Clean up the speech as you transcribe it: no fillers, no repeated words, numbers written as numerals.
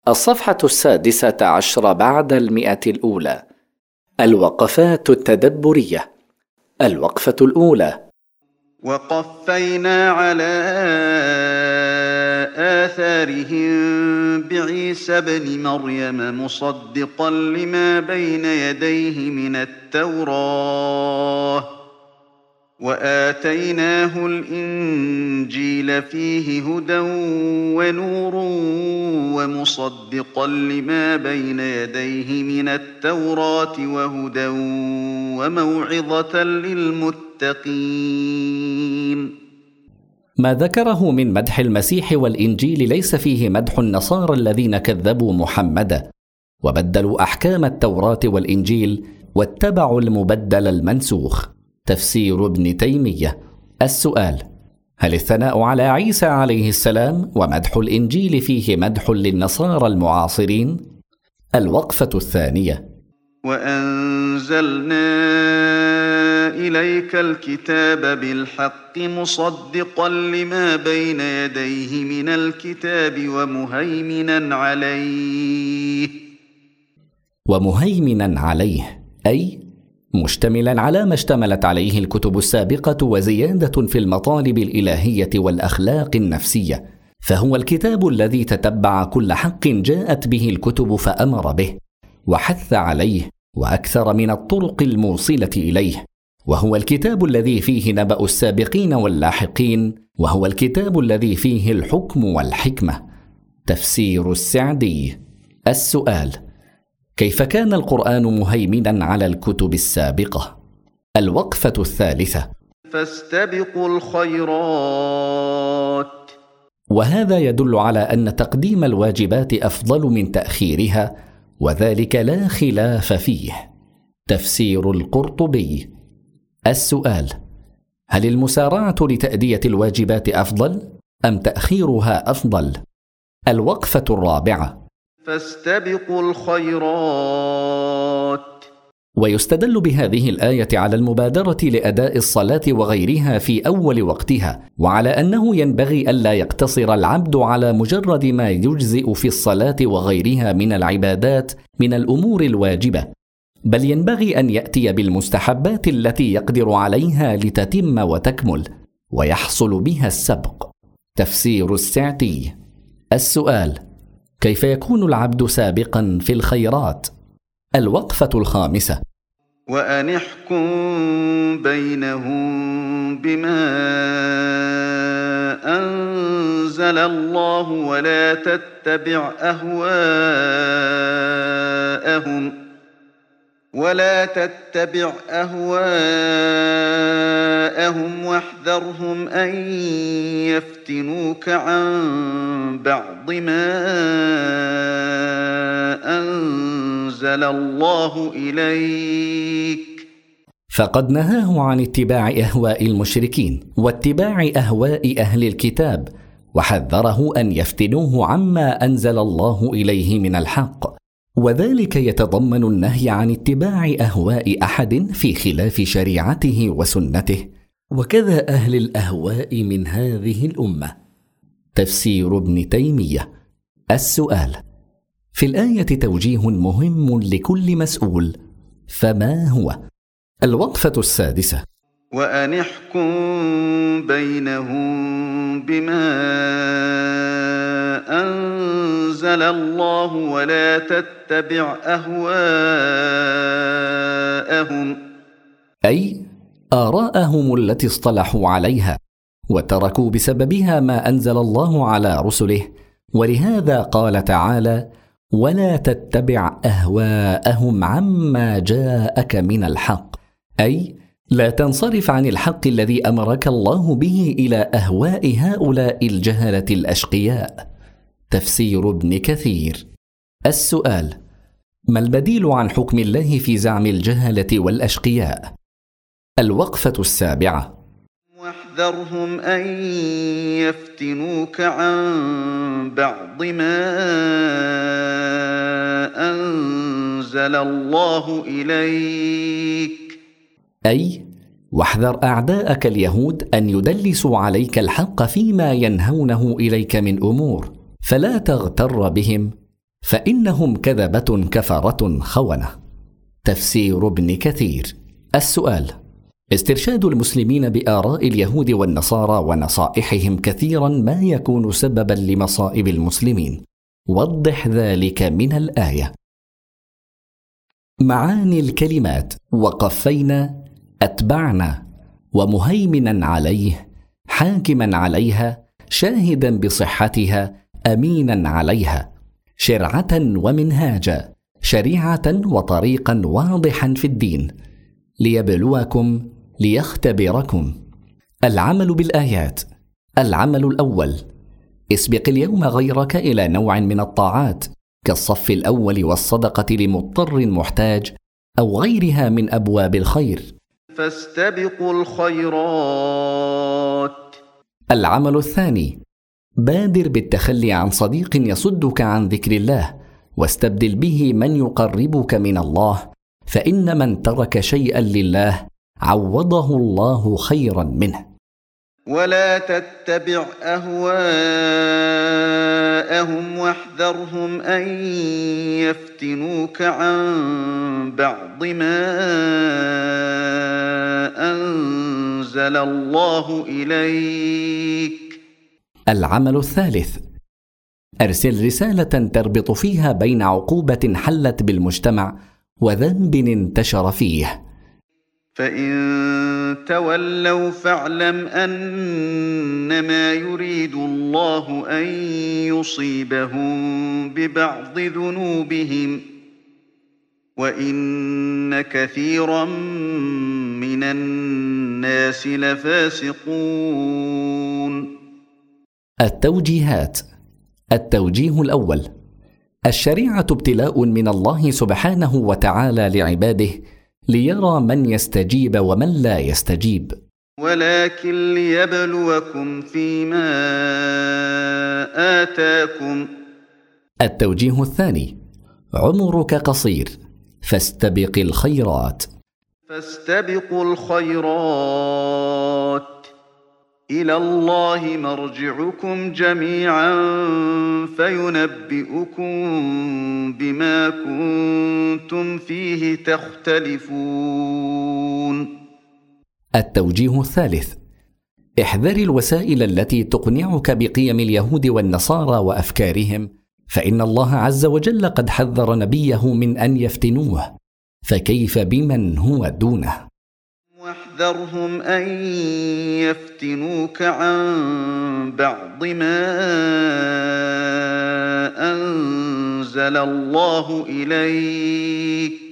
الصفحة 16 بعد 100. الوقفات التدبرية. الوقفة الأولى: وقفينا على آثارهم بعيسى ابن مريم مصدقا لما بين يديه من التوراة وآتيناه الإنجيل فيه هدى ونور ومصدقا لما بين يديه من التوراة وهدى وموعظة للمتقين. ما ذكره من مدح المسيح والإنجيل ليس فيه مدح النصارى الذين كذبوا محمدا وبدلوا أحكام التوراة والإنجيل واتبعوا المبدل المنسوخ. تفسير ابن تيمية. السؤال: هل الثناء على عيسى عليه السلام ومدح الإنجيل فيه مدح للنصارى المعاصرين؟ الوقفة الثانية: وأنزلنا إليك الكتاب بالحق مصدقا لما بين يديه من الكتاب ومهيمنا عليه. ومهيمنا عليه أي مشتملا على ما اشتملت عليه الكتب السابقة وزيادة في المطالب الإلهية والأخلاق النفسية، فهو الكتاب الذي تتبع كل حق جاءت به الكتب فأمر به وحث عليه وأكثر من الطرق الموصلة إليه، وهو الكتاب الذي فيه نبأ السابقين واللاحقين، وهو الكتاب الذي فيه الحكم والحكمة. تفسير السعدي. السؤال: كيف كان القرآن مهيمنا على الكتب السابقة؟ الوقفة الثالثة: فاستبقوا الخيرات. وهذا يدل على أن تقديم الواجبات أفضل من تأخيرها، وذلك لا خلاف فيه. تفسير القرطبي. السؤال: هل المسارعة لتأدية الواجبات أفضل أم تأخيرها أفضل؟ الوقفة الرابعة: فاستبقوا الخيرات. ويستدل بهذه الآية على المبادرة لأداء الصلاة وغيرها في أول وقتها، وعلى أنه ينبغي ألا يقتصر العبد على مجرد ما يجزئ في الصلاة وغيرها من العبادات من الأمور الواجبة، بل ينبغي أن يأتي بالمستحبات التي يقدر عليها لتتم وتكمل ويحصل بها السبق. تفسير السعدي. السؤال: كيف يكون العبد سابقا في الخيرات؟ الوقفة الخامسة: وأن احكم بينهم بما أنزل الله ولا تتبع أهواءهم واحذرهم أن يفتنوك عن بعض ما أنزل الله إليك. فقد نهاه عن اتباع أهواء المشركين واتباع أهواء أهل الكتاب، وحذره أن يفتنوه عما أنزل الله إليه من الحق، وذلك يتضمن النهي عن اتباع أهواء أحد في خلاف شريعته وسنته، وكذا أهل الأهواء من هذه الأمة. تفسير ابن تيمية. السؤال: في الآية توجيه مهم لكل مسؤول، فما هو؟ الوقفة السادسة: وأن احكم بينهم بما أنزل الله ولا تتبع أهواءهم، أي آراءهم التي اصطلحوا عليها وتركوا بسببها ما أنزل الله على رسله، ولهذا قال تعالى: ولا تتبع أهواءهم عما جاءك من الحق، أي لا تنصرف عن الحق الذي أمرك الله به إلى أهواء هؤلاء الجهلة الأشقياء. تفسير ابن كثير. السؤال: ما البديل عن حكم الله في زعم الجهلة والأشقياء؟ الوقفة السابعة: واحذرهم أن يفتنوك عن بعض ما أنزل الله إليك، أي واحذر أعداءك اليهود أن يدلسوا عليك الحق فيما ينهونه إليك من أمور، فلا تغتر بهم، فإنهم كذبة كفرة خونة. تفسير ابن كثير. السؤال: استرشاد المسلمين بآراء اليهود والنصارى ونصائحهم كثيرا ما يكون سببا لمصائب المسلمين. وضح ذلك من الآية. معاني الكلمات: وقفينا، أتبعنا، ومهيمنا عليه، حاكما عليها، شاهدا بصحتها، أمينا عليها، شرعة ومنهاجا، شريعة وطريقا واضحا في الدين، ليبلوكم، ليختبركم. العمل بالآيات. العمل الأول: اسبق اليوم غيرك إلى نوع من الطاعات كالصف الأول والصدقة لمضطر محتاج أو غيرها من أبواب الخير. فاستبقوا الخيرات. العمل الثاني: بادر بالتخلي عن صديق يصدك عن ذكر الله، واستبدل به من يقربك من الله، فإن من ترك شيئا لله عوضه الله خيرا منه. ولا تتبع أهواءهم واحذرهم أن يفتنوك عن بعض ما أنزل الله إليك. العمل الثالث: أرسل رسالة تربط فيها بين عقوبة حلت بالمجتمع وذنب انتشر فيه. فإن تولوا فاعلم أنما يريد الله أن يصيبهم ببعض ذنوبهم، وإن كثيرا من الناس لفاسقون. التوجيهات. التوجيه الأول: الشريعة ابتلاء من الله سبحانه وتعالى لعباده ليرى من يستجيب ومن لا يستجيب، ولكن ليبلوكم فيما آتاكم. التوجيه الثاني: عمرك قصير فاستبق الخيرات. فاستبقوا الخيرات، إلى الله مرجعكم جميعا فينبئكم بما كنتم فيه تختلفون. التوجيه الثالث: احذر الوسائل التي تقنعك بقيم اليهود والنصارى وأفكارهم، فإن الله عز وجل قد حذر نبيه من أن يفتنوه، فكيف بمن هو دونه؟ واحذرهم أن يفتنوك عن بعض ما أنزل الله إليك،